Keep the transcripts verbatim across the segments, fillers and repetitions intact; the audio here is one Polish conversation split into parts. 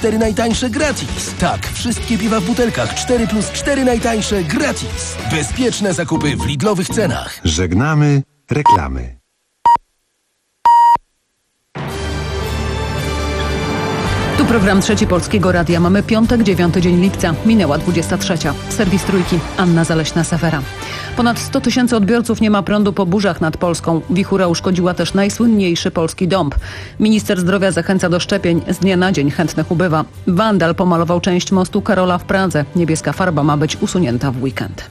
cztery najtańsze gratis. Tak, wszystkie piwa w butelkach cztery plus cztery najtańsze gratis. Bezpieczne zakupy w Lidlowych cenach. Żegnamy reklamy. Tu program Trzeci Polskiego Radia. Mamy piątek, dziewiąty dzień lipca. Minęła dwudziesta trzecia. Serwis Trójki. Anna Zaleśna-Safera. Ponad sto tysięcy odbiorców nie ma prądu po burzach nad Polską. Wichura uszkodziła też najsłynniejszy polski dąb. Minister zdrowia zachęca do szczepień. Z dnia na dzień chętnych ubywa. Wandal pomalował część mostu Karola w Pradze. Niebieska farba ma być usunięta w weekend.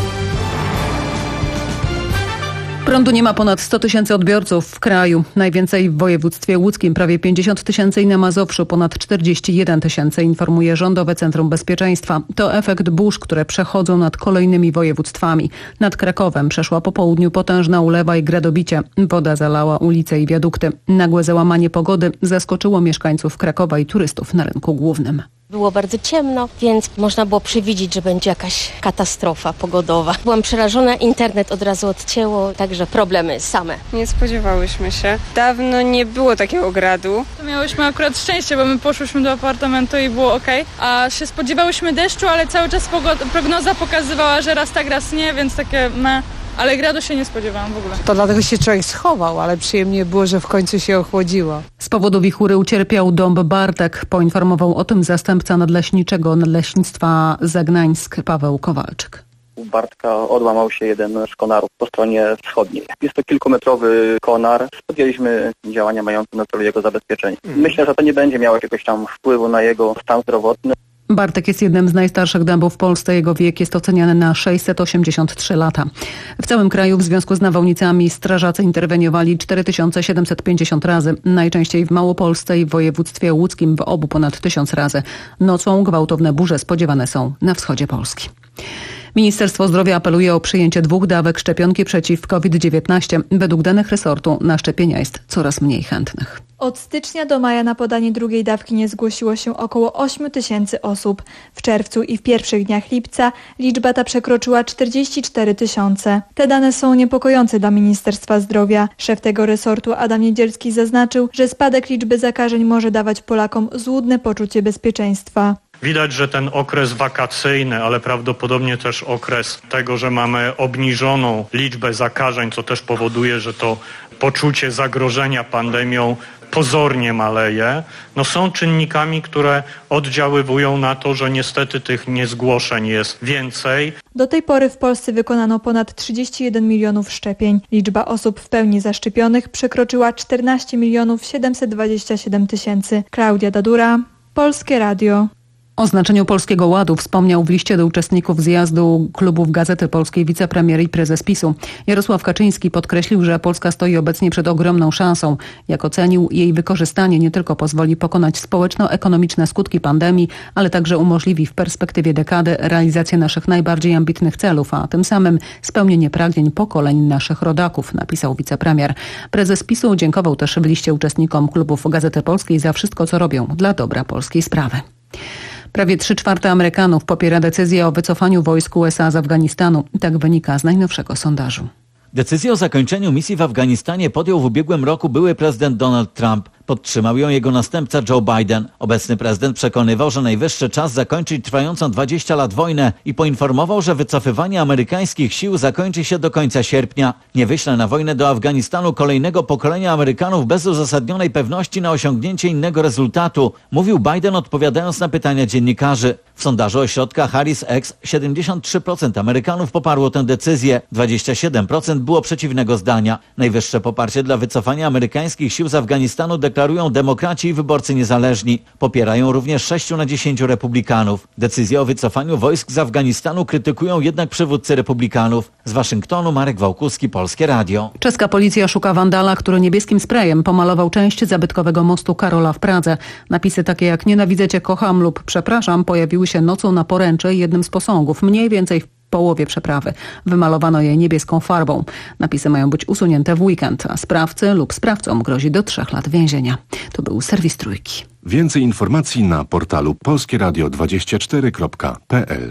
Prądu nie ma ponad sto tysięcy odbiorców w kraju. Najwięcej w województwie łódzkim, prawie pięćdziesiąt tysięcy i na Mazowszu ponad czterdzieści jeden tysięcy, informuje Rządowe Centrum Bezpieczeństwa. To efekt burz, które przechodzą nad kolejnymi województwami. Nad Krakowem przeszła po południu potężna ulewa i gradobicie. Woda zalała ulice i wiadukty. Nagłe załamanie pogody zaskoczyło mieszkańców Krakowa i turystów na rynku głównym. Było bardzo ciemno, więc można było przewidzieć, że będzie jakaś katastrofa pogodowa. Byłam przerażona, internet od razu odcięło, także problemy same. Nie spodziewałyśmy się. Dawno nie było takiego gradu. Miałyśmy akurat szczęście, bo my poszłyśmy do apartamentu i było ok. A się spodziewałyśmy deszczu, ale cały czas pogoda, prognoza pokazywała, że raz tak, raz nie, więc takie me. Ale gradu się nie spodziewałam w ogóle. To dlatego się człowiek schował, ale przyjemnie było, że w końcu się ochłodziło. Z powodu wichury ucierpiał dąb Bartek. Poinformował o tym zastępca nadleśniczego Nadleśnictwa Zagnańsk Paweł Kowalczyk. U Bartka odłamał się jeden z konarów po stronie wschodniej. Jest to kilkumetrowy konar. Podjęliśmy działania mające na celu jego zabezpieczenie. Myślę, że to nie będzie miało jakiegoś tam wpływu na jego stan zdrowotny. Bartek jest jednym z najstarszych dębów w Polsce. Jego wiek jest oceniany na sześćset osiemdziesiąt trzy lata. W całym kraju w związku z nawałnicami strażacy interweniowali cztery tysiące siedemset pięćdziesiąt razy. Najczęściej w Małopolsce i w województwie łódzkim w obu ponad tysiąc razy. Nocą gwałtowne burze spodziewane są na wschodzie Polski. Ministerstwo Zdrowia apeluje o przyjęcie dwóch dawek szczepionki przeciw COVID dziewiętnaście. Według danych resortu na szczepienia jest coraz mniej chętnych. Od stycznia do maja na podanie drugiej dawki nie zgłosiło się około osiem tysięcy osób. W czerwcu i w pierwszych dniach lipca liczba ta przekroczyła czterdzieści cztery tysiące. Te dane są niepokojące dla Ministerstwa Zdrowia. Szef tego resortu Adam Niedzielski zaznaczył, że spadek liczby zakażeń może dawać Polakom złudne poczucie bezpieczeństwa. Widać, że ten okres wakacyjny, ale prawdopodobnie też okres tego, że mamy obniżoną liczbę zakażeń, co też powoduje, że to poczucie zagrożenia pandemią pozornie maleje, no są czynnikami, które oddziaływują na to, że niestety tych niezgłoszeń jest więcej. Do tej pory w Polsce wykonano ponad trzydzieści jeden milionów szczepień. Liczba osób w pełni zaszczepionych przekroczyła czternaście milionów siedemset dwadzieścia siedem tysięcy. Klaudia Dadura, Polskie Radio. O znaczeniu Polskiego Ładu wspomniał w liście do uczestników zjazdu klubów Gazety Polskiej wicepremier i prezes PiSu. Jarosław Kaczyński podkreślił, że Polska stoi obecnie przed ogromną szansą. Jak ocenił, jej wykorzystanie nie tylko pozwoli pokonać społeczno-ekonomiczne skutki pandemii, ale także umożliwi w perspektywie dekady realizację naszych najbardziej ambitnych celów, a tym samym spełnienie pragnień pokoleń naszych rodaków, napisał wicepremier. Prezes PiSu dziękował też w liście uczestnikom klubów Gazety Polskiej za wszystko, co robią dla dobra polskiej sprawy. Prawie trzy czwarte Amerykanów popiera decyzję o wycofaniu wojsk U S A z Afganistanu. Tak wynika z najnowszego sondażu. Decyzję o zakończeniu misji w Afganistanie podjął w ubiegłym roku były prezydent Donald Trump. Podtrzymał ją jego następca Joe Biden. Obecny prezydent przekonywał, że najwyższy czas zakończyć trwającą dwadzieścia lat wojnę i poinformował, że wycofywanie amerykańskich sił zakończy się do końca sierpnia. Nie wyśle na wojnę do Afganistanu kolejnego pokolenia Amerykanów bez uzasadnionej pewności na osiągnięcie innego rezultatu, mówił Biden, odpowiadając na pytania dziennikarzy. W sondażu ośrodka Harris X siedemdziesiąt trzy procent Amerykanów poparło tę decyzję, dwadzieścia siedem procent było przeciwnego zdania. Najwyższe poparcie dla wycofania amerykańskich sił z Afganistanu deklarują demokraci i wyborcy niezależni. Popierają również sześciu na dziesięciu republikanów. Decyzję o wycofaniu wojsk z Afganistanu krytykują jednak przywódcy republikanów. Z Waszyngtonu Marek Wałkuski, Polskie Radio. Czeska policja szuka wandala, który niebieskim sprayem pomalował część zabytkowego mostu Karola w Pradze. Napisy takie jak nienawidzę cię, kocham lub przepraszam pojawiły się nocą na poręczy jednym z posągów, mniej więcej w połowie przeprawy. Wymalowano je niebieską farbą. Napisy mają być usunięte w weekend, a sprawcy lub sprawcom grozi do trzech lat więzienia. To był serwis Trójki. Więcej informacji na portalu polskieradio dwadzieścia cztery kropka p l.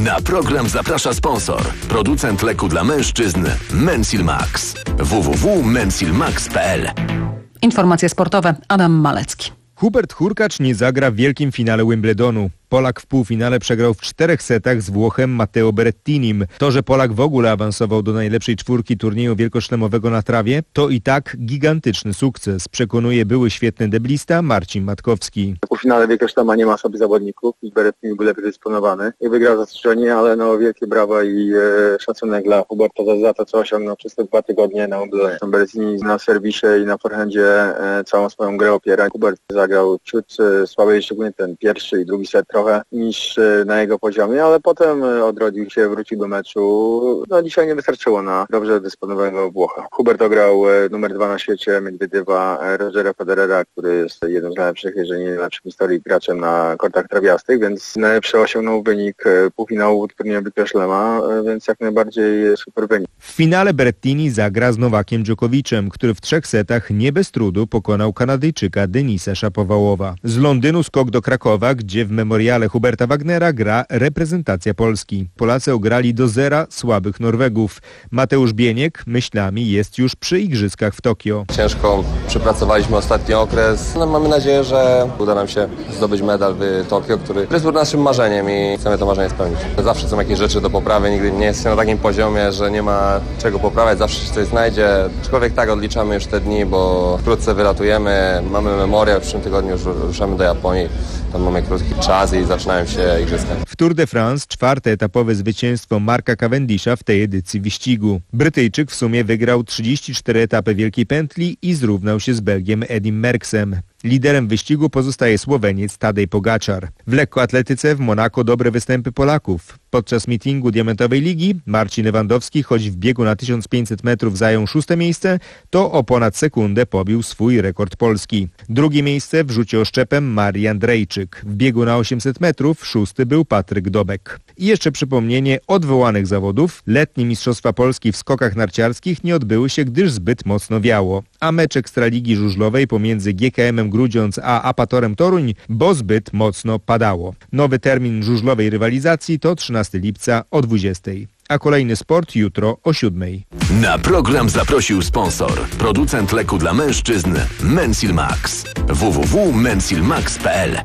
Na program zaprasza sponsor. Producent leku dla mężczyzn Mensil Max. w w w kropka mensil max kropka p l. Informacje sportowe. Adam Malecki. Hubert Hurkacz nie zagra w wielkim finale Wimbledonu. Polak w półfinale przegrał w czterech setach z Włochem Matteo Berrettinim. To, że Polak w ogóle awansował do najlepszej czwórki turnieju wielkoszlemowego na trawie, to i tak gigantyczny sukces, przekonuje były świetny deblista Marcin Matkowski. W półfinale wielkoszlema nie ma sobie zawodników i Berrettini był lepiej dysponowany i wygrał zastrzeżenie, ale no wielkie brawa i e, szacunek dla Huberta za, za to, co osiągnął przez te dwa tygodnie na Wimbledonie. Berrettini na serwisie i na forehandzie e, całą swoją grę opiera. Hubert zagrał ciut e, słabiej, szczególnie ten pierwszy i drugi set trochę niż na jego poziomie, ale potem odrodził się, wrócił do meczu. No dzisiaj nie wystarczyło na dobrze dysponowanego Włocha. Hubert ograł numer dwa na świecie Miedwiediewa, Rogera Federera, który jest jednym z najlepszych, jeżeli nie najlepszym w historii graczem na kortach trawiastych, więc najlepszy osiągnął wynik półfinału turnieju Wielkoszlema, więc jak najbardziej super wynik. W finale Berrettini zagra z Nowakiem Dżokowiczem, który w trzech setach nie bez trudu pokonał Kanadyjczyka Denisa Szapowałowa. Z Londynu skok do Krakowa, gdzie w memoriale Huberta Wagnera gra reprezentacja Polski. Polacy ograli do zera słabych Norwegów. Mateusz Bieniek myślami jest już przy igrzyskach w Tokio. Ciężko przepracowaliśmy ostatni okres. No, mamy nadzieję, że uda nam się zdobyć medal w Tokio, który jest naszym marzeniem i chcemy to marzenie spełnić. Zawsze są jakieś rzeczy do poprawy, nigdy nie jest się na takim poziomie, że nie ma czego poprawiać, zawsze się coś znajdzie. Aczkolwiek tak odliczamy już te dni, bo wkrótce wylatujemy, mamy memoriał, w przyszłym tygodniu już ruszamy do Japonii. Tam mamy krótki czas i zaczynają się igrzyska. W Tour de France czwarte etapowe zwycięstwo Marka Cavendisha w tej edycji wyścigu. Brytyjczyk w sumie wygrał trzydzieści cztery etapy Wielkiej Pętli i zrównał się z Belgiem Edim Mercksem. Liderem wyścigu pozostaje Słoweniec Tadej Pogačar. W lekkoatletyce w Monako dobre występy Polaków. Podczas meetingu Diamentowej Ligi Marcin Lewandowski, choć w biegu na tysiąc pięćset metrów zajął szóste miejsce, to o ponad sekundę pobił swój rekord polski. Drugie miejsce w rzucie oszczepem Marii Andrejczyk. W biegu na osiemset metrów szósty był Patryk Dobek. I jeszcze przypomnienie odwołanych zawodów. Letnie Mistrzostwa Polski w skokach narciarskich nie odbyły się, gdyż zbyt mocno wiało. A mecz Ekstraligi Żużlowej pomiędzy G K M-em Grudziądz a Apatorem Toruń, bo zbyt mocno padało. Nowy termin żużlowej rywalizacji to trzynastego lipca o dwudziestej. A kolejny sport jutro o siódmej. Na program zaprosił sponsor. Producent leku dla mężczyzn Mensil Max. w w w kropka mensil max kropka p l.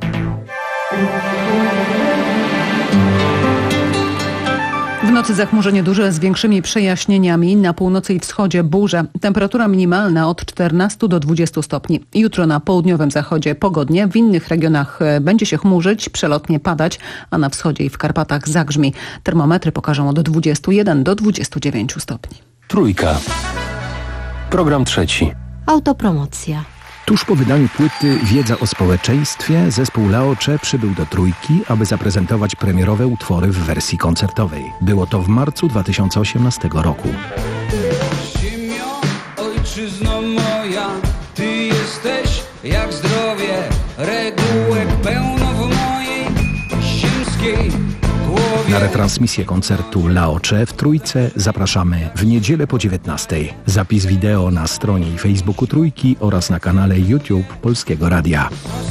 W nocy zachmurzenie duże z większymi przejaśnieniami, na północy i wschodzie burze. Temperatura minimalna od czternastu do dwudziestu stopni. Jutro na południowym zachodzie pogodnie, w innych regionach będzie się chmurzyć, przelotnie padać, a na wschodzie i w Karpatach zagrzmi. Termometry pokażą od dwudziestu jeden do dwudziestu dziewięciu stopni. Trójka. Program trzeci. Autopromocja. Tuż po wydaniu płyty Wiedza o społeczeństwie zespół Laocze przybył do Trójki, aby zaprezentować premierowe utwory w wersji koncertowej. Było to w marcu dwa tysiące osiemnastego roku. Ziemio, ojczyzno moja, ty jesteś jak zdrowie, regułek pełno w mojej ziemskiej głowie. Na retransmisję koncertu Laocze w Trójce zapraszamy w niedzielę po dziewiętnastej. Zapis wideo na stronie i Facebooku Trójki oraz na kanale YouTube Polskiego Radia.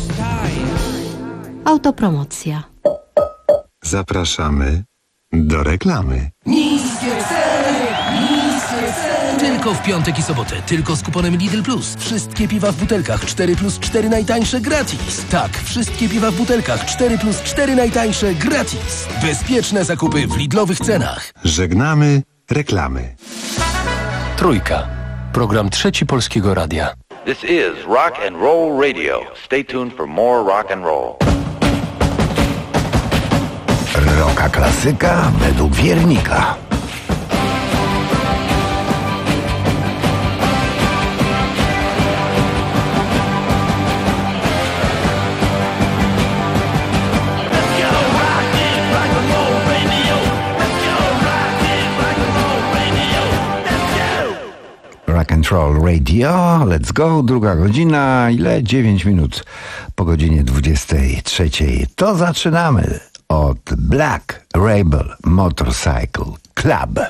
Autopromocja. Zapraszamy do reklamy. Niskie ceny! Niskie ceny! Tylko w piątek i sobotę. Tylko z kuponem Lidl Plus. Wszystkie piwa w butelkach cztery plus cztery najtańsze gratis. Tak, wszystkie piwa w butelkach cztery plus cztery najtańsze gratis. Bezpieczne zakupy w Lidlowych cenach. Żegnamy reklamy. Trójka. Program trzeci Polskiego Radia. This is Rock and Roll Radio. Stay tuned for more rock and roll. Rocka klasyka według wiernika. Rock and Roll Radio, let's go, druga godzina, ile? dziewięć minut po godzinie dwudziestej trzeciej. To zaczynamy od Black Rebel Motorcycle Club.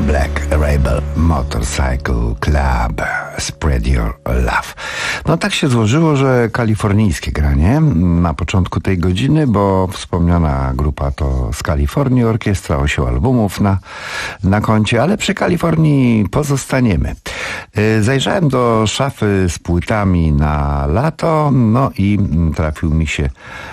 Black Rebel Motorcycle Club, Spread Your Love. No tak się złożyło, że kalifornijskie granie na początku tej godziny, bo wspomniana grupa to z Kalifornii, orkiestra, osiem albumów na, na koncie, ale przy Kalifornii pozostaniemy. Zajrzałem do szafy z płytami na lato, no i trafił mi się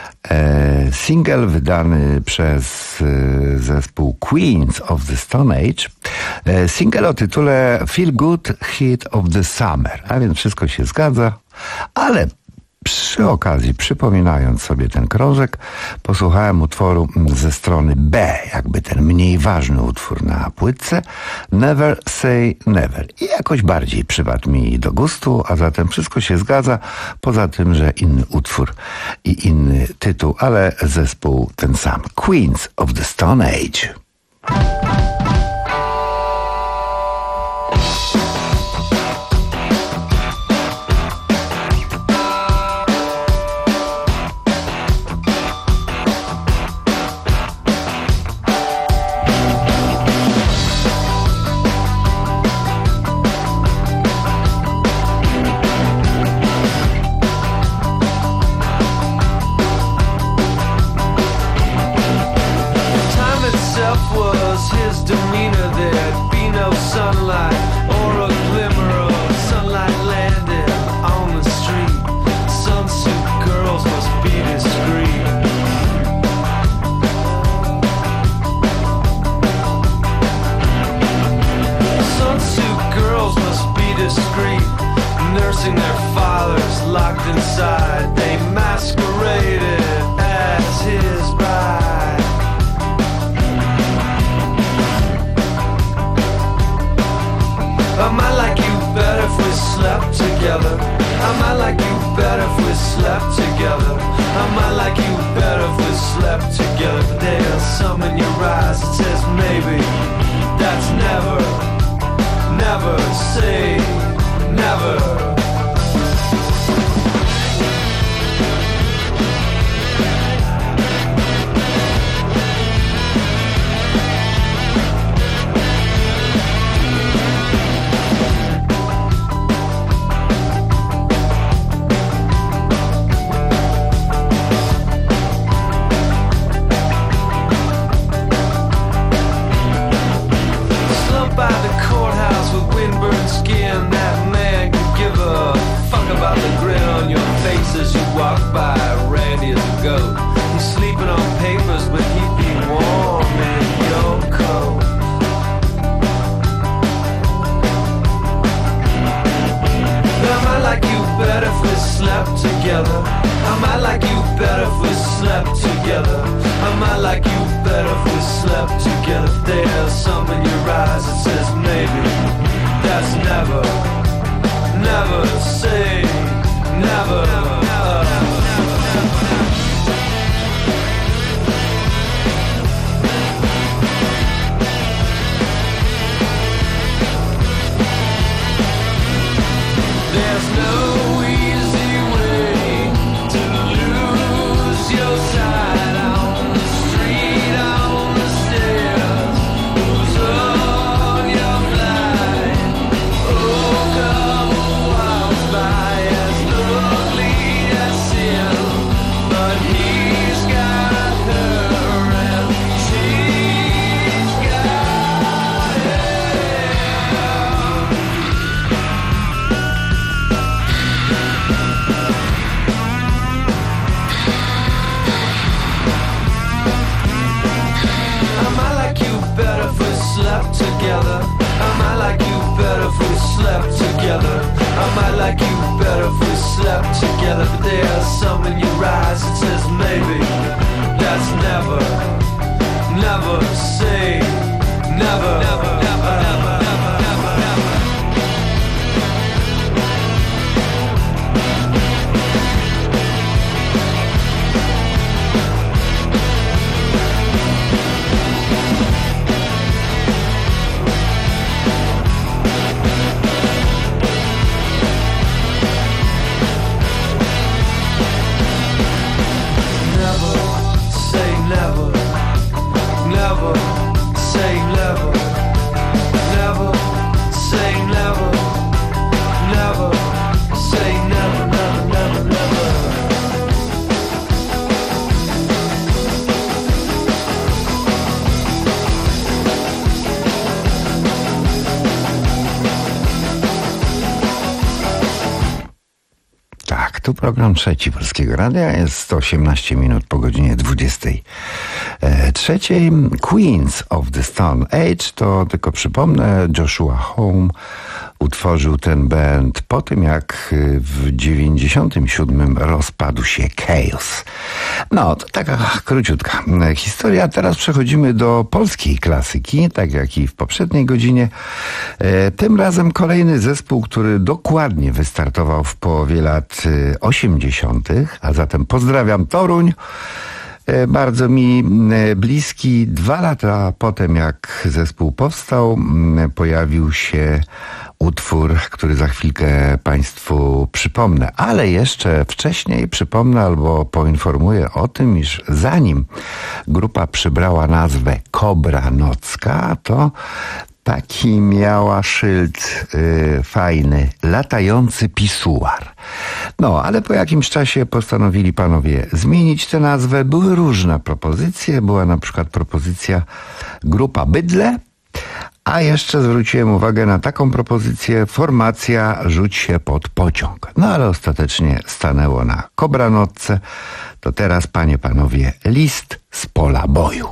single wydany przez zespół Queens of the Stone Age. Single o tytule Feel Good Hit of the Summer. A więc wszystko się zgadza, ale przy okazji, przypominając sobie ten krążek, posłuchałem utworu ze strony B, jakby ten mniej ważny utwór na płytce, Never Say Never. I jakoś bardziej przypadł mi do gustu, a zatem wszystko się zgadza, poza tym, że inny utwór i inny tytuł, ale zespół ten sam. Queens of the Stone Age. Never say never. tu program trzeci Polskiego Radia, jest osiemnaście minut po godzinie dwudziestej trzeciej. Queens of the Stone Age, to tylko przypomnę, Joshua Home utworzył ten band po tym, jak w dziewięćdziesiątym siódmym rozpadł się Chaos. No, to taka króciutka historia. Teraz przechodzimy do polskiej klasyki, tak jak i w poprzedniej godzinie. Tym razem kolejny zespół, który dokładnie wystartował w połowie lat osiemdziesiątych, a zatem pozdrawiam Toruń. Bardzo mi bliski. Dwa lata potem, jak zespół powstał, pojawił się utwór, który za chwilkę Państwu przypomnę. Ale jeszcze wcześniej przypomnę albo poinformuję o tym, iż zanim grupa przybrała nazwę Kobra Nocka, to taki miała szyld y, fajny, latający pisuar. No, ale po jakimś czasie postanowili panowie zmienić tę nazwę. Były różne propozycje. Była na przykład propozycja Grupa Bydle, a jeszcze zwróciłem uwagę na taką propozycję, formacja Rzuć się pod pociąg. No ale ostatecznie stanęło na Kobranocce. To teraz, panie, panowie, list z pola boju.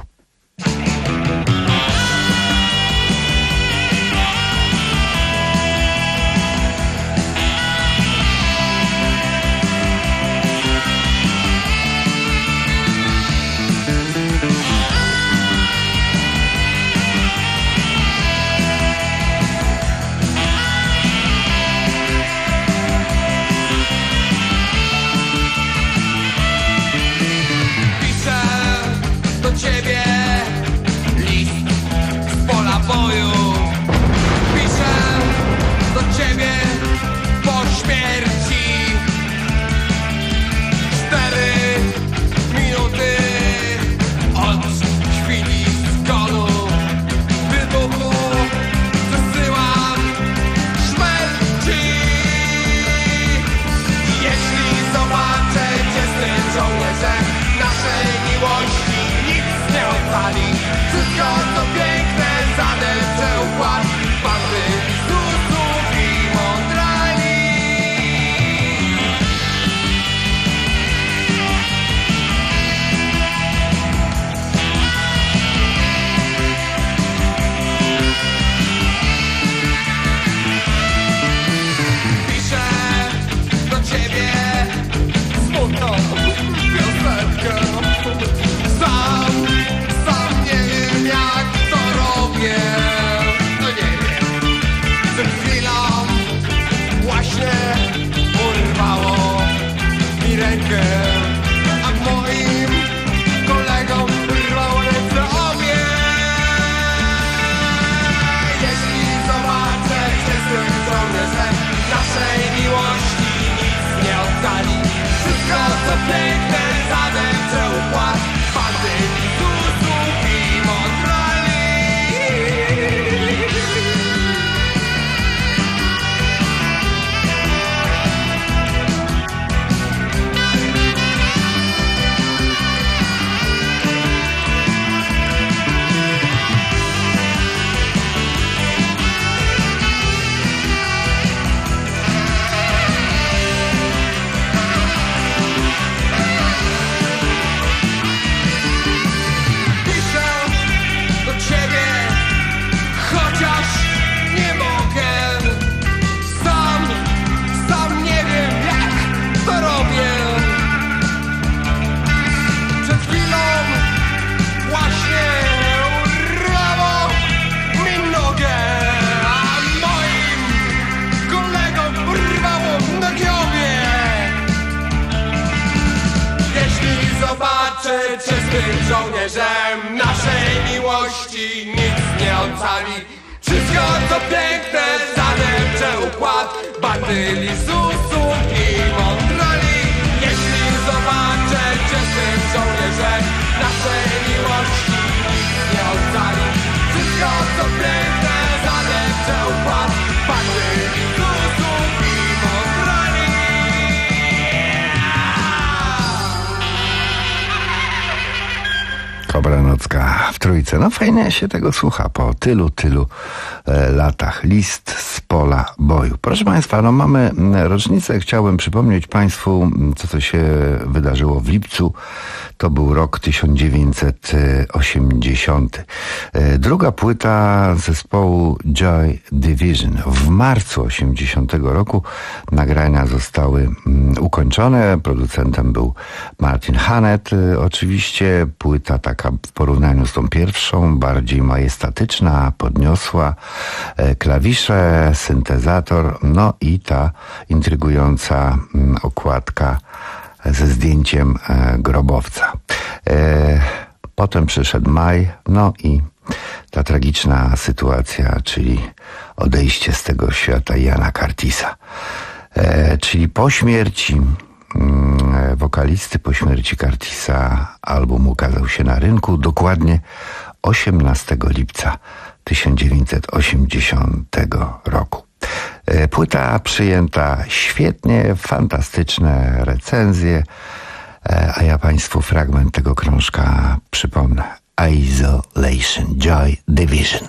Żołnierzem naszej miłości nic nie ocali. Wszystko co piękne zadepcze układ bandyli, susów i mądrali. Jeśli zobaczę cię z tym żołnierzem naszej miłości nic nie ocali. Wszystko co piękne zadepcze układ bandyli, susów i mądrali. Kobra Pora nocka w Trójce. No fajnie się tego słucha po tylu, tylu e, latach. List z pola boju. Proszę Państwa, no mamy rocznicę. Chciałbym przypomnieć Państwu, co to się wydarzyło w lipcu. To był rok tysiąc dziewięćset osiemdziesiąty. E, druga płyta zespołu Joy Division. W marcu osiemdziesiątego roku nagrania zostały mm, ukończone. Producentem był Martin Hannett. E, oczywiście płyta taka w porównaniu z tą pierwszą, bardziej majestatyczna, podniosła, e, klawisze, syntezator, no i ta intrygująca mm, okładka ze zdjęciem e, grobowca. E, potem przyszedł maj, no i ta tragiczna sytuacja, czyli odejście z tego świata Iana Curtisa. E, czyli po śmierci mm, wokalisty, po śmierci Curtisa album ukazał się na rynku dokładnie osiemnastego lipca tysiąc dziewięćset osiemdziesiątego roku. Płyta przyjęta świetnie, fantastyczne recenzje, a ja Państwu fragment tego krążka przypomnę. Isolation, Joy Division.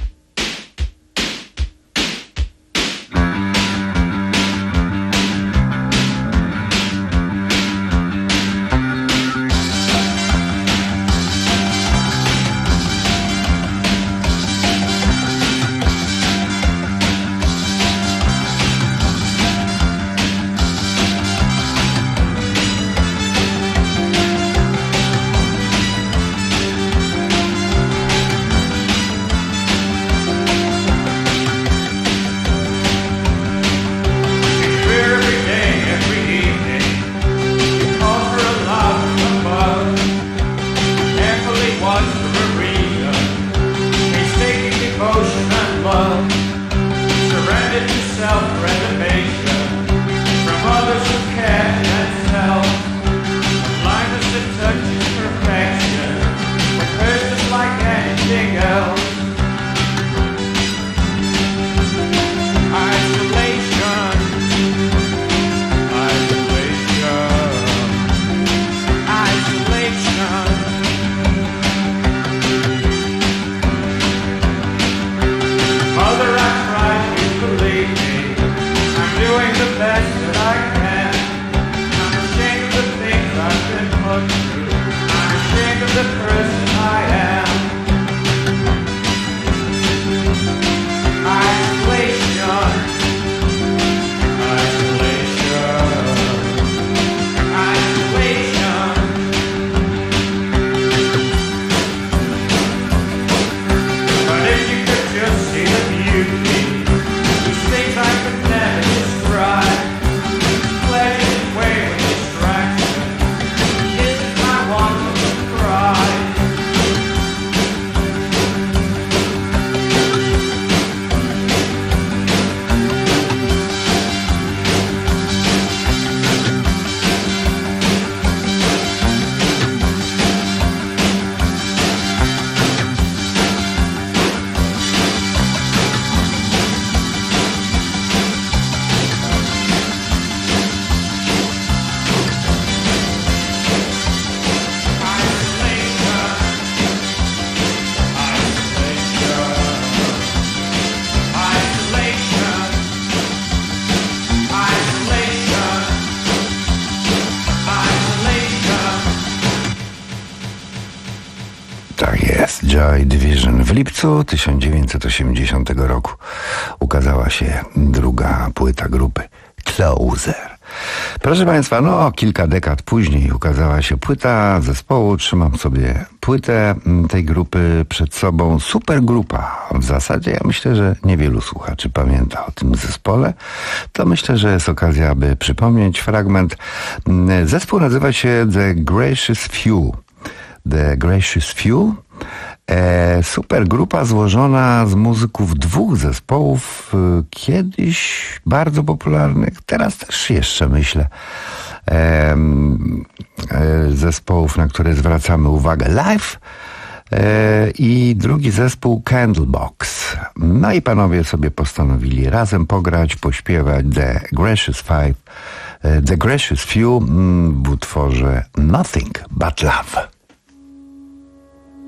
Joy Division. W lipcu tysiąc dziewięćset osiemdziesiątego roku ukazała się druga płyta grupy Closer. Proszę Państwa, no kilka dekad później ukazała się płyta zespołu, trzymam sobie płytę tej grupy przed sobą, supergrupa. W zasadzie ja myślę, że niewielu słuchaczy pamięta o tym zespole. To myślę, że jest okazja, aby przypomnieć fragment. Zespół nazywa się The Gracious Few. The Gracious Few. E, super grupa złożona z muzyków dwóch zespołów, e, kiedyś bardzo popularnych, teraz też jeszcze myślę, e, e, zespołów, na które zwracamy uwagę, Live e, i drugi zespół Candlebox. No i panowie sobie postanowili razem pograć, pośpiewać The Gracious Five, e, The Gracious Few w utworze Nothing But Love.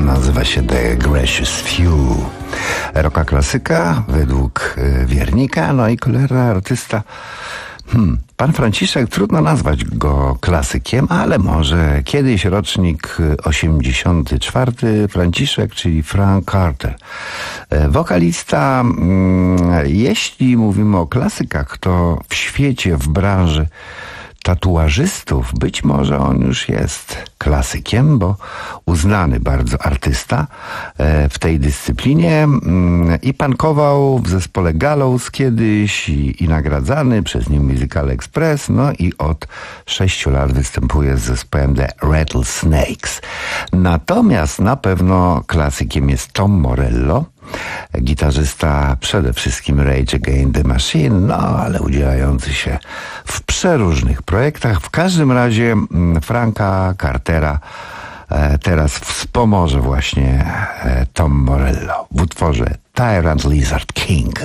nazywa się The Gracious Few. Rocka klasyka według Wiernika, no i cholera artysta. Hmm, pan Franciszek, trudno nazwać go klasykiem, ale może kiedyś rocznik osiemdziesiąty czwarty, Franciszek, czyli Frank Carter. Wokalista, hmm, jeśli mówimy o klasykach, to w świecie, w branży tatuażystów być może on już jest klasykiem, bo uznany bardzo artysta w tej dyscyplinie i pankował w zespole Gallows kiedyś i, i nagradzany przez New Musical Express, no i od sześciu lat występuje z zespołem The Rattlesnakes. Natomiast na pewno klasykiem jest Tom Morello, gitarzysta przede wszystkim Rage Against the Machine, no ale udzielający się w przeróżnych projektach. W każdym razie Franka Cartera teraz wspomoże właśnie Tom Morello w utworze Tyrant Lizard King.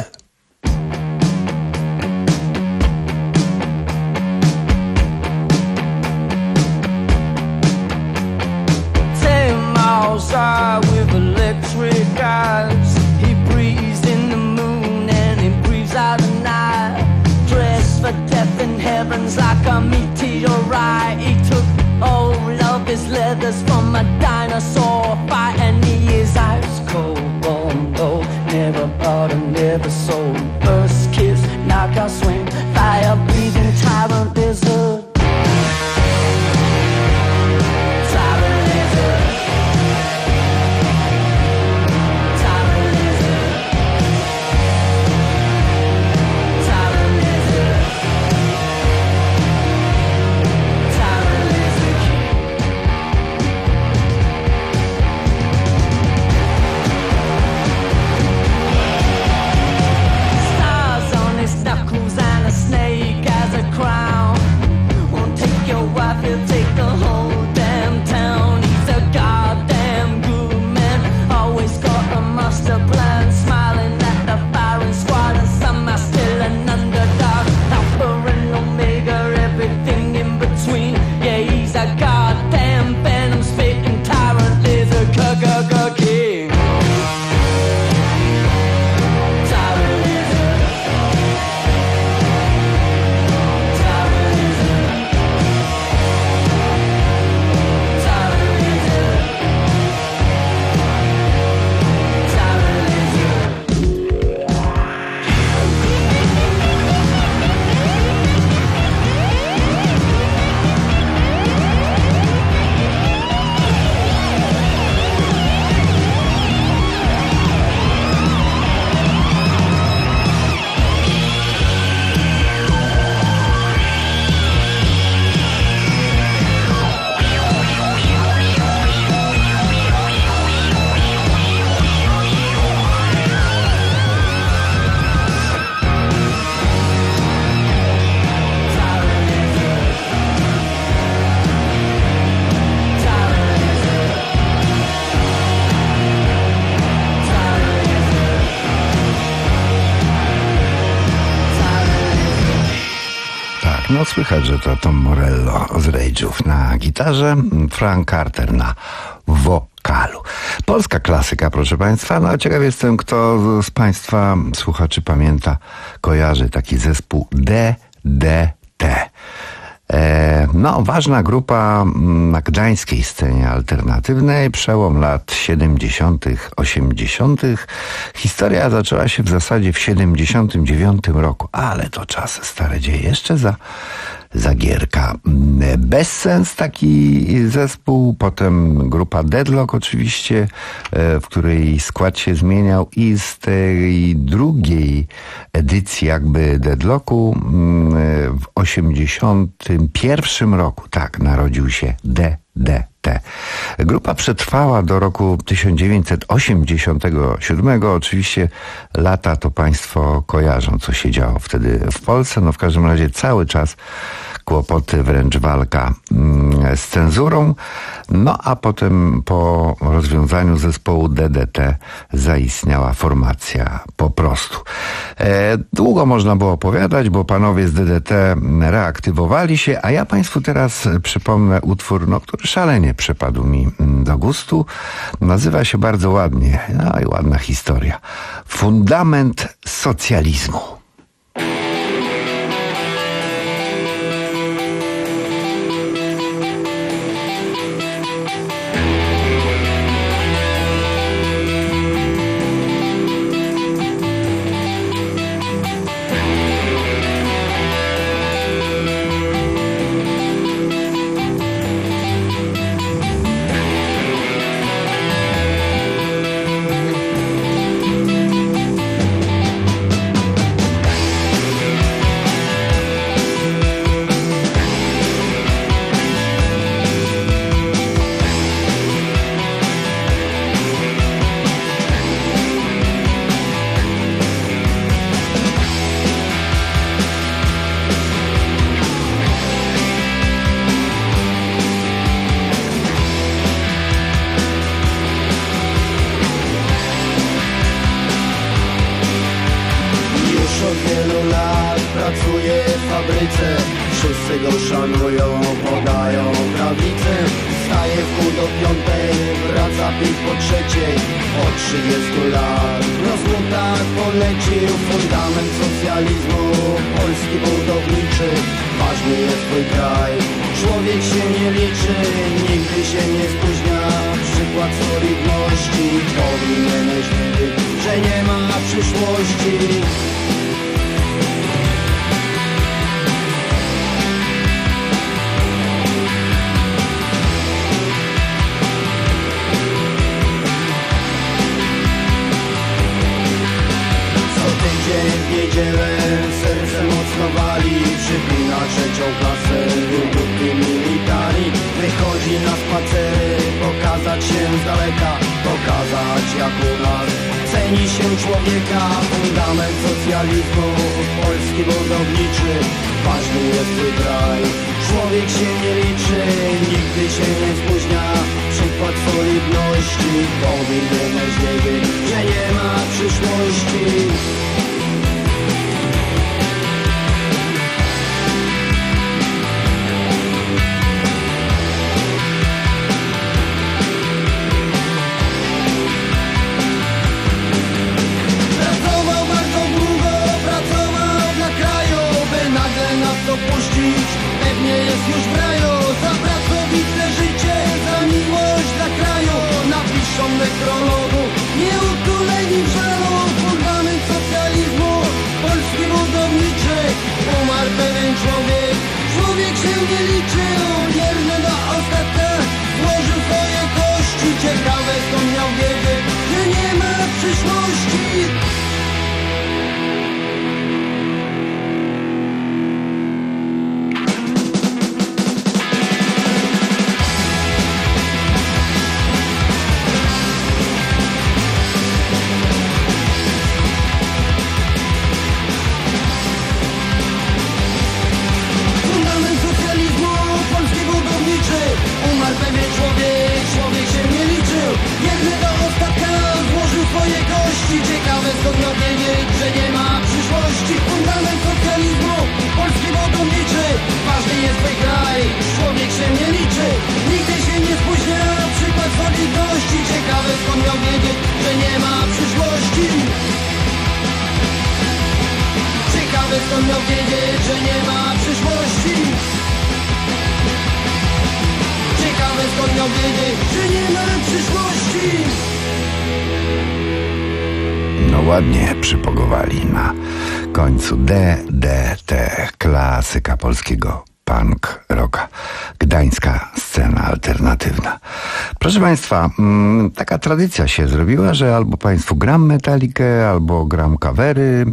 With electric eyes, he breathes in the moon and he breathes out the night. Dressed for death in heavens like a meteorite. He took all of his leathers from a dinosaur fight, and he is ice cold, born though never bought and never sold. First kiss, knockout swing, fire breathing tyrant lizard. No słychać, że to Tom Morello z Rage'ów na gitarze, Frank Carter na wokalu. Polska klasyka, proszę Państwa. No ciekaw jestem, kto z Państwa słuchaczy pamięta, kojarzy taki zespół D D T. E, no, ważna grupa na gdańskiej scenie alternatywnej, przełom lat siedemdziesiątych, osiemdziesiątych. Historia zaczęła się w zasadzie w siedemdziesiątym dziewiątym roku, ale to czasy stare dzieje, jeszcze za Zagierka. Bezsens taki zespół, potem grupa Deadlock oczywiście, w której skład się zmieniał i z tej drugiej edycji jakby Deadlocku w osiemdziesiątym pierwszym roku, tak, narodził się D D T. Grupa przetrwała do roku tysiąc dziewięćset osiemdziesiątego siódmego. Oczywiście lata to Państwo kojarzą, co się działo wtedy w Polsce. No w każdym razie cały czas kłopoty, wręcz walka z cenzurą. No a potem po rozwiązaniu zespołu D D T zaistniała formacja Po prostu. E, długo można było opowiadać, bo panowie z D D T reaktywowali się, a ja państwu teraz przypomnę utwór, no, który szalenie przypadł mi do gustu. Nazywa się bardzo ładnie, no i ładna historia. Fundament socjalizmu. Ładnie przypogowali na końcu D D T, klasyka polskiego punk rocka, gdańska scena alternatywna. Proszę Państwa, taka tradycja się zrobiła, że albo Państwu gram Metalikę, albo gram covery,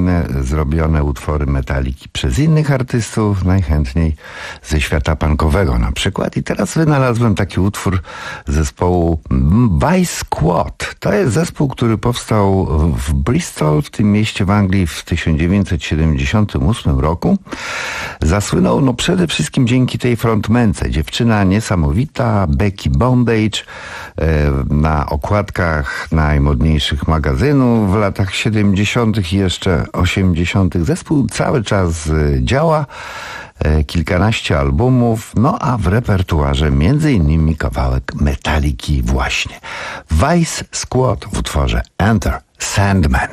zrobione utwory Metaliki przez innych artystów, najchętniej ze świata punkowego na przykład. I teraz wynalazłem taki utwór zespołu Vice Squad. To jest zespół, który powstał w Bristol, w tym mieście w Anglii w tysiąc dziewięćset siedemdziesiątym ósmym roku. Zasłynął no przede wszystkim dzięki tej frontmence. Dziewczyna niesamowita, Becky Bondage, na okładkach najmodniejszych magazynów w latach siedemdziesiątych i jeszcze osiemdziesiątych. Zespół cały czas działa, kilkanaście albumów, no a w repertuarze między innymi kawałek Metaliki właśnie. Vice Squad w utworze Enter Sandman.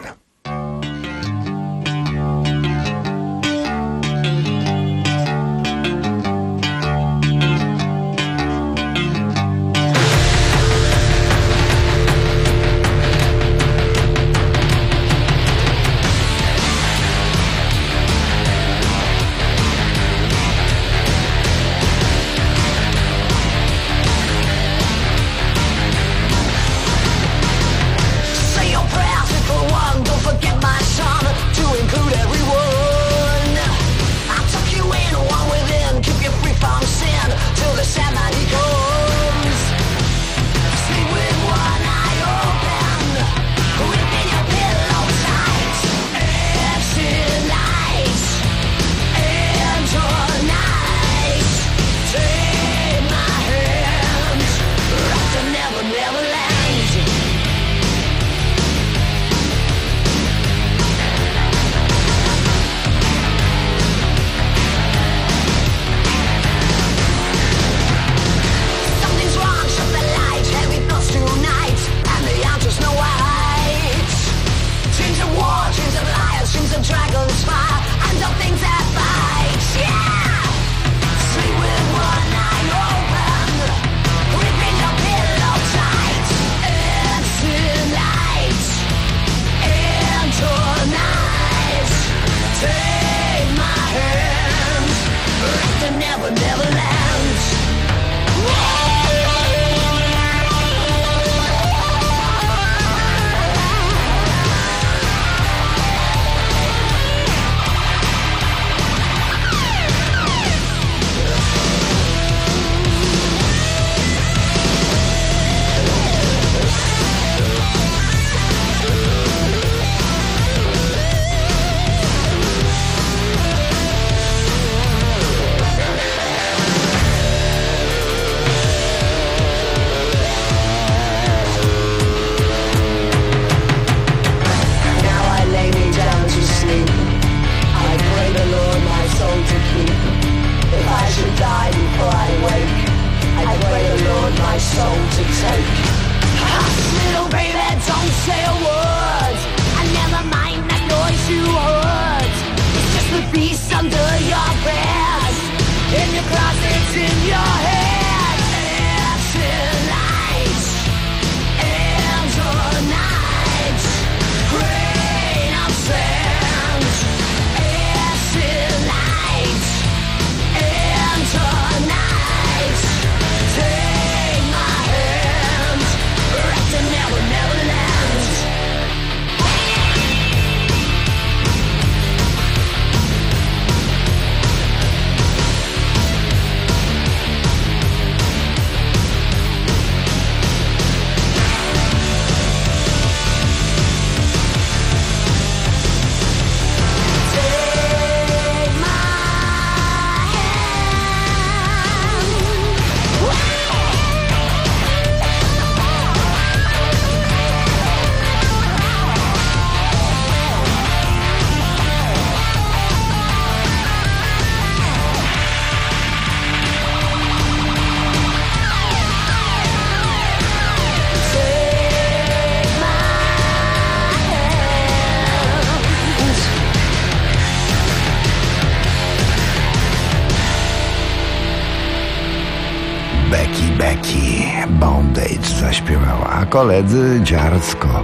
Becky Bondage zaśpiewała, a koledzy dziarsko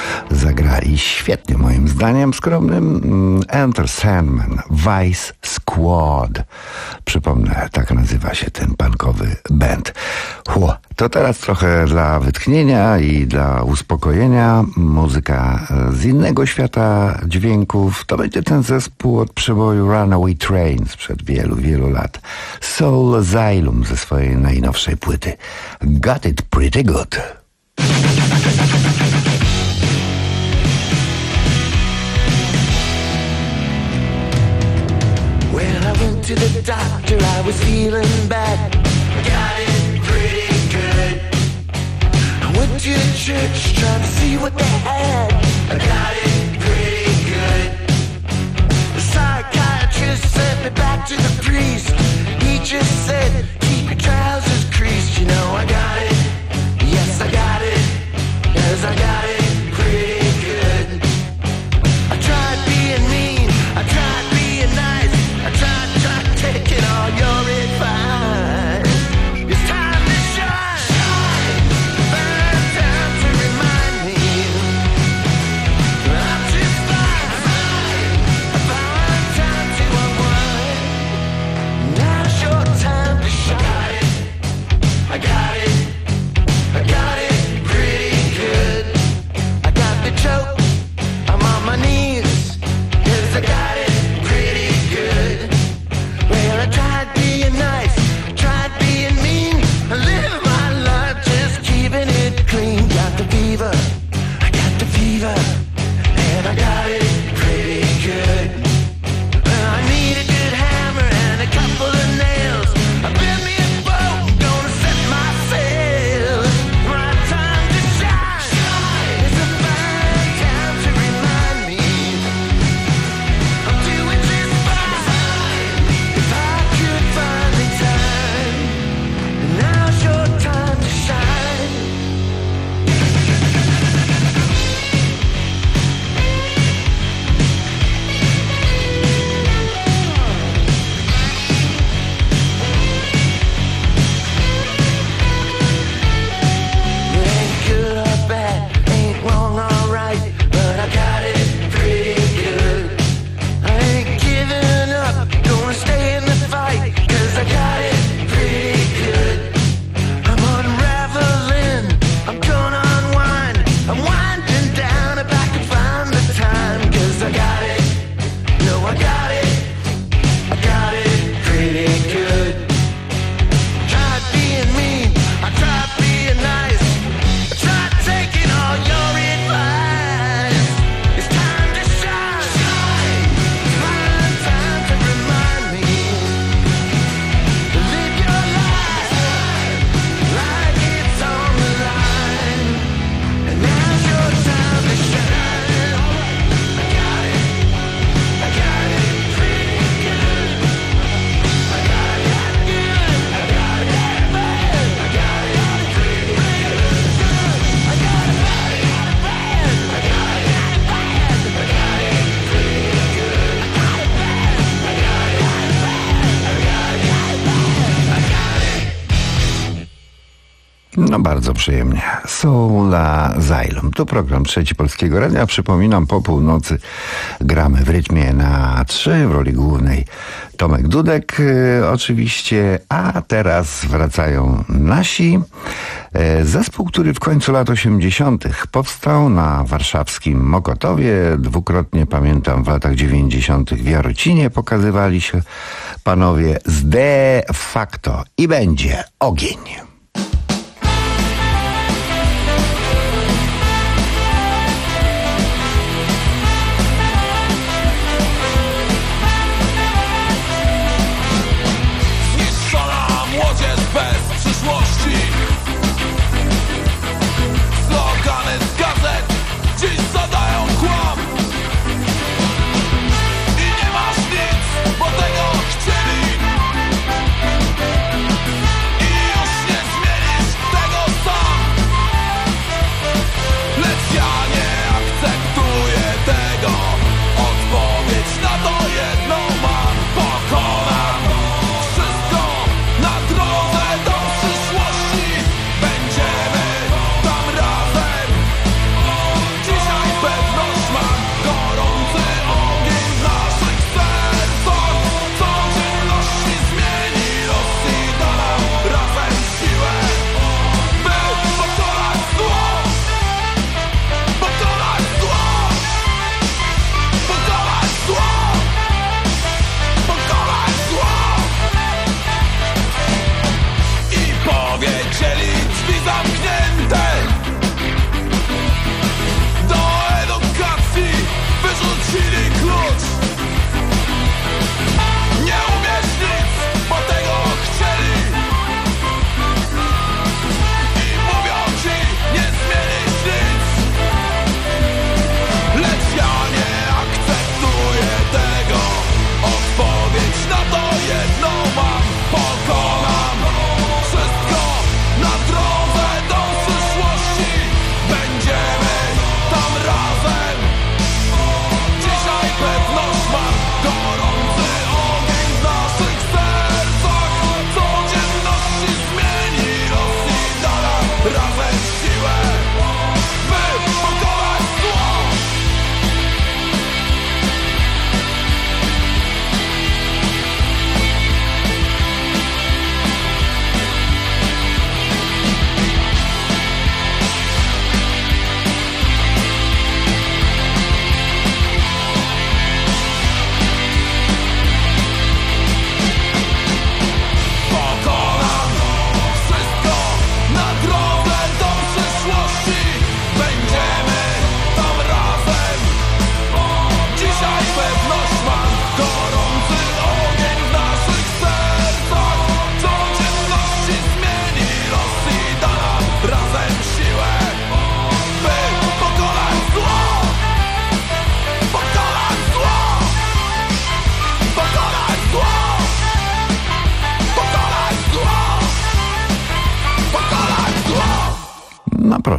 zagrali świetnie moim zdaniem skromnym Enter Sandman, Vice Squad. Przypomnę, tak nazywa się ten punkowy band. Ło, to teraz trochę dla wytchnienia i dla uspokojenia muzyka z innego świata dźwięków. To będzie ten zespół od przeboju Runaway Train sprzed wielu, wielu lat. Soul Asylum ze swojej najnowszej płyty. Got it pretty good. To the doctor feeling bad. Got it pretty good. I went to the church trying to see what they had. I got it pretty good. The psychiatrist sent me back to the priest. He just said, keep your trousers creased. You know I got it. Yes, I got it. Yes, I got it pretty good. I tried being mean. I tried being nice. I tried, tried taking all your advice. It's time to shine. Shine. Find time to remind me I'm just fine. I find time to unwind. Now's your time to shine. I got it. I got it pretty good. I got the choke. I'm on my knees. Cause I got it pretty good. Well, I tried being nice, tried being mean. I live my life just keeping it clean. Got the fever, I got the fever. And I got it pretty good. Well, I need a good hammer and a couple of nails. I built me a boat, gonna set my sails. My time to shine. It's a fine time to remind me I'm doing just fine. If I could find the time, now's your time to shine. It ain't good or bad, ain't wrong or right, but I got it pretty good. I ain't giving up, gonna stay in the fight, cause I got it pretty good. I'm unraveling, I'm gonna unwind, I'm winding down if I can find the time, cause I got it, no I got it, I got it pretty good. Tried being mean, I tried being nice, I tried taking all your advice. It's time to shine. Find time to remind me to live your life like it's on the line. And now's your time to shine. I got it, I got it pretty good. I got it good, I got it bad, I got it pretty good. I got it bad, I got it bad, I got it bad, I got it pretty good. I got it bad, I got it bad, I got it bad, I got it. No bardzo przyjemnie. Soul Asylum. To program Trzeci Polskiego Radia. Przypominam, po północy gramy w rytmie na trzy. W roli głównej Tomek Dudek e, oczywiście. A teraz wracają nasi. E, zespół, który w końcu lat osiemdziesiątych powstał na warszawskim Mokotowie. Dwukrotnie, pamiętam, w latach dziewięćdziesiątych w Jarocinie pokazywali się panowie z De Facto. I będzie ogień. Zniszczona młodzież bez przyszłości. Slogany z gazet dziś zadają kłam. I nie masz nic, bo tego chcieli. I już nie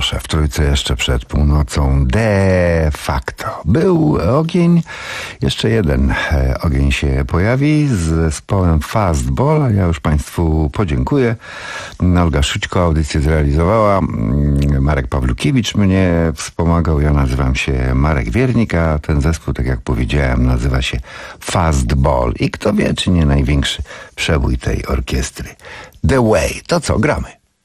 proszę, w trójce jeszcze przed północą de facto. Był ogień, jeszcze jeden ogień się pojawi z zespołem Fastball. Ja już Państwu podziękuję. Olga Szućko audycję zrealizowała. Marek Pawlukiewicz mnie wspomagał. Ja nazywam się Marek Wiernik, a ten zespół, tak jak powiedziałem, nazywa się Fastball. I kto wie, czy nie największy przebój tej orkiestry. The Way. To co, gramy?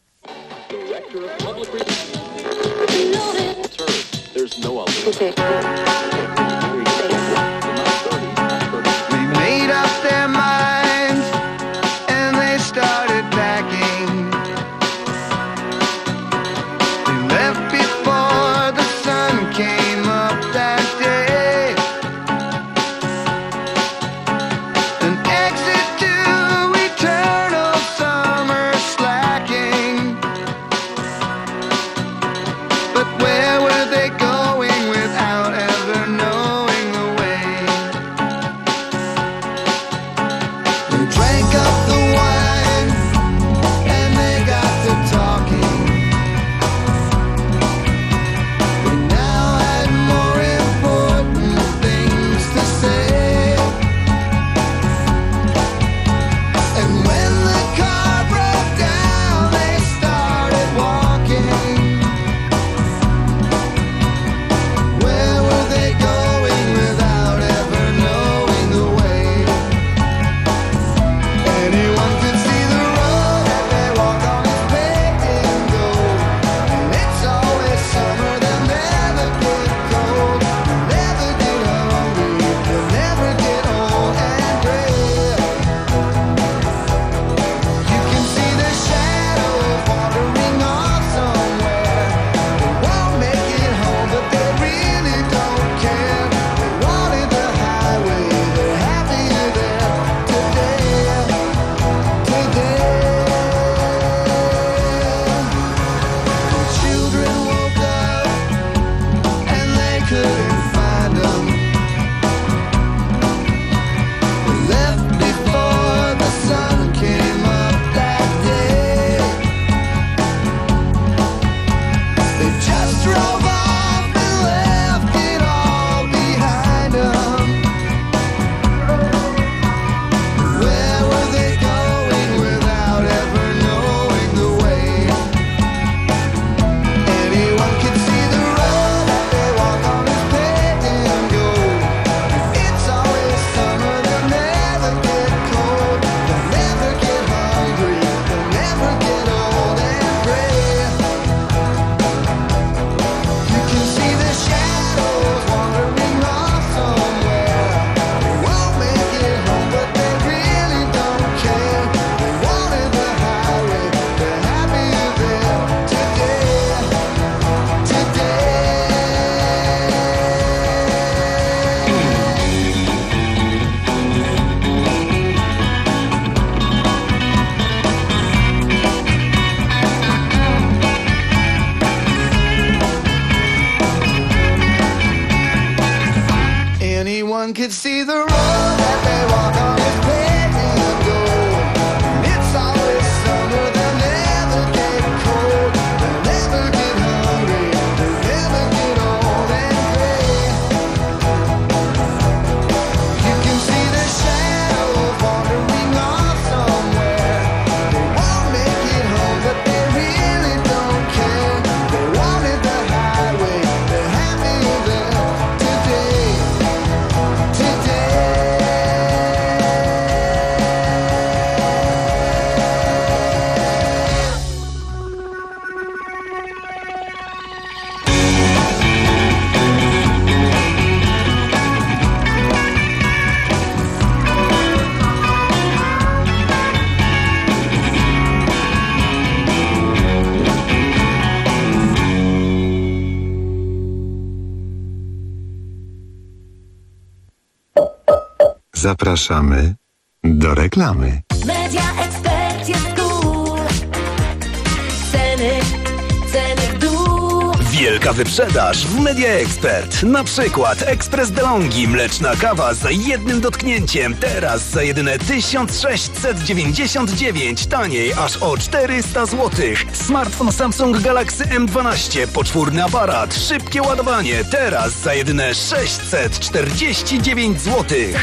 Could see the road that they walk on is paved in gold. It's always summer, they'll never get cold. They'll never get hungry, they'll never get old and gray. You can see the shadows wandering off somewhere. They won't make it home, but they really don't care. They wanted the highway, they're happy there today. Zapraszamy do reklamy. Media Expert jest cool. Ceny, ceny w dół. Wielka wyprzedaż w Media Expert. Na przykład Ekspres DeLonghi mleczna kawa za jednym dotknięciem. Teraz za jedyne tysiąc sześćset dziewięćdziesiąt dziewięć. Taniej aż o czterysta złotych. Smartfon Samsung Galaxy M dwanaście. Poczwórny aparat. Szybkie ładowanie. Teraz za jedyne sześćset czterdzieści dziewięć złotych.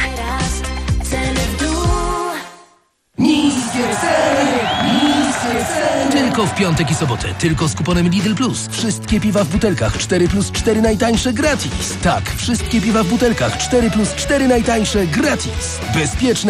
Niskie ceny, niskie ceny. Tylko w piątek i sobotę, tylko z kuponem Lidl Plus. Wszystkie piwa w butelkach cztery plus cztery najtańsze gratis. Tak, wszystkie piwa w butelkach cztery plus cztery najtańsze gratis. Bezpieczne